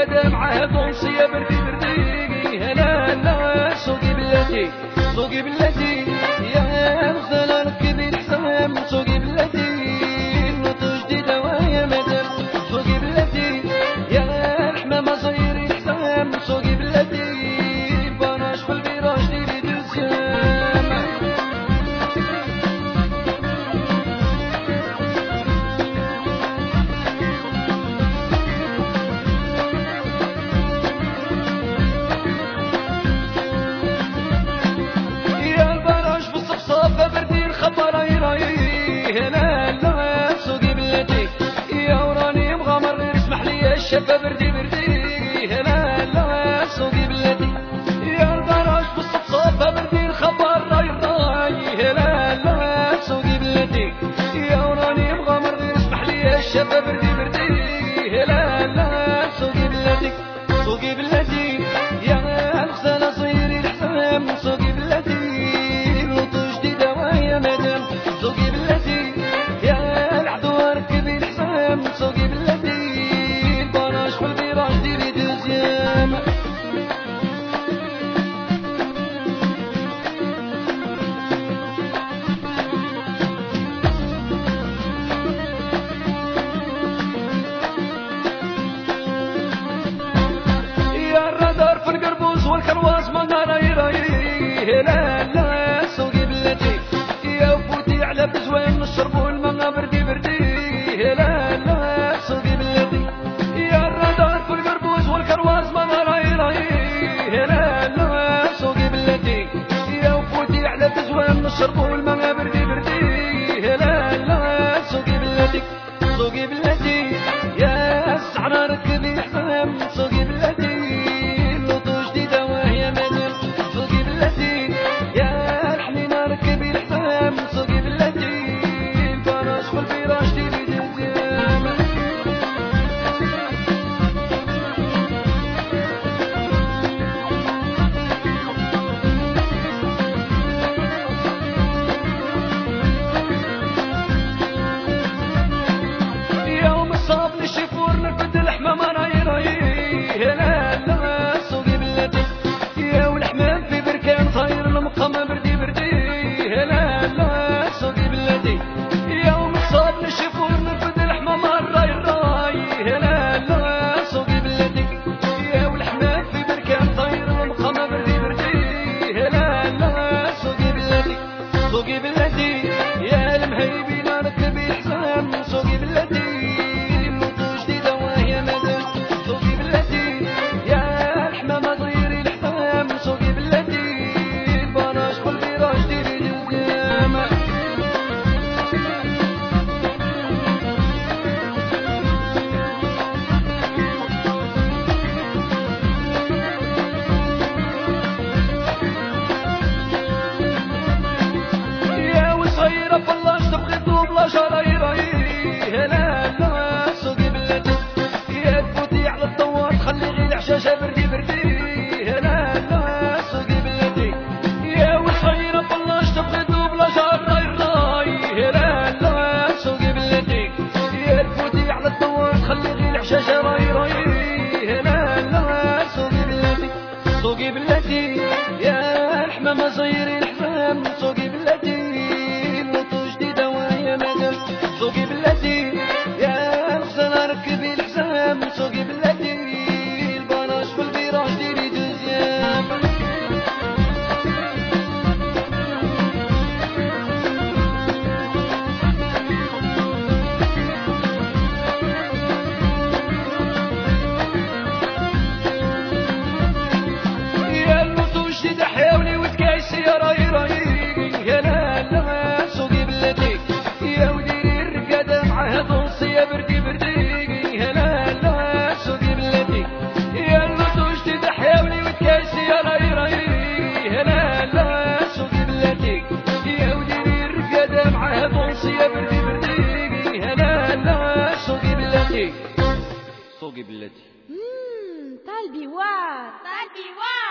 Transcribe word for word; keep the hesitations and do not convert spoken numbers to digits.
القدم عهد صيا بردي بردي هلا لا سوقي بلادي سوقي بلادي يا غزال ركبي الحسام سوقي بلادي نوض جديدة ويا مدام سوقي بلادي يا الحمامة صيري الحسام سوقي بلادي باناش في الفيراج ديري دوزيام خبر راي هلا لا سوقي بلادي يا وراني مغامر اسمح لي الشباب بردي بردي هلا لا سوقي بلادي يا البراج بالصفصافة بردي الخبر راي راي هلا لا سوقي بلادي يا وراني مغامر اسمح لي الشباب بردي بردي هلا لا سوقي بلادي سوقي بلادي يا الغزالة صيري الحسام سوقي بلادي سوقي بلادي يا العدو ركبي الحسام سوقي بلادي البراج في الفيراج ديري دوزيام يا الرادار في القربوز والكرواز ما راي راي لا لا سوقي بلادي على بزوين الشرب والماء بردي بردي لا لا سوقي بلادي يا الرادار في القربوز والكرواز ما راي راي لا لا سوقي بلادي يا وفوتي على بزوين الشرب والماء بردي بردي لا لا سوقي بلادي سوقي بلادي يا السعرة ركبي حسام سوقي بلادي لوطو جديدة وهي مدام سوقي بلادي يا الحنينة ركبي الحسام سوقي بلادي البراج في الفراش ديري دوزيام يوم الصاب للشفور نرفد الحمام راي راي لا لا سوقي بلادي يا والحمام في بركان صاير المقام بردي بردي لا لا سوقي بلادي يوم الصاب للشفور نرفد الحمام راي راي لا لا سوقي بلادي يا والحمام في بركان صاير المقام بردي بردي لا لا سوقي بلادي سوقي بلادي يا المهيبين ركبي الحسام سوقي بلادي سوقي بلادي البراج في الفراش ديري دوزيام يا وصيرة فلاش تبغي دوبلاج راي راي لا لا سوقي بلادي يا تفوتي على الدوار تخلي غير الحشاشة بردي بردي لا لا سوقي بلادي يا وصيرة فلاش تبغي دوبلاج راي راي لا لا سوقي بلادي يا تفوتي على الدوار تخلي غير الحشاشة راي راي لا لا سوقي بلادي سوقي بلادي يا الحمامة صيري الحمام سوقي بلادي لوطو جديدة ويا مدام سوقي بلادي يا الغزالة ركبي الحسام سوقي بلادي البراج في الفراش ديري دوزيام يا اللوطو جديدة حاولي وتكايسي يا راي راي يا لا لا سوقي بلادي يا وديري الرقادة معاها صيا بردي بردي يا لا لا سوقي بلادي يا اللوطو جديدة حاولي وتكايسي يا راي راي يا لا لا سوقي بلادي يا وديري الرقادة معاها صيا بردي بردي يا لا لا سوقي بلادي سوقي بلادي طالبي وار طالبي وار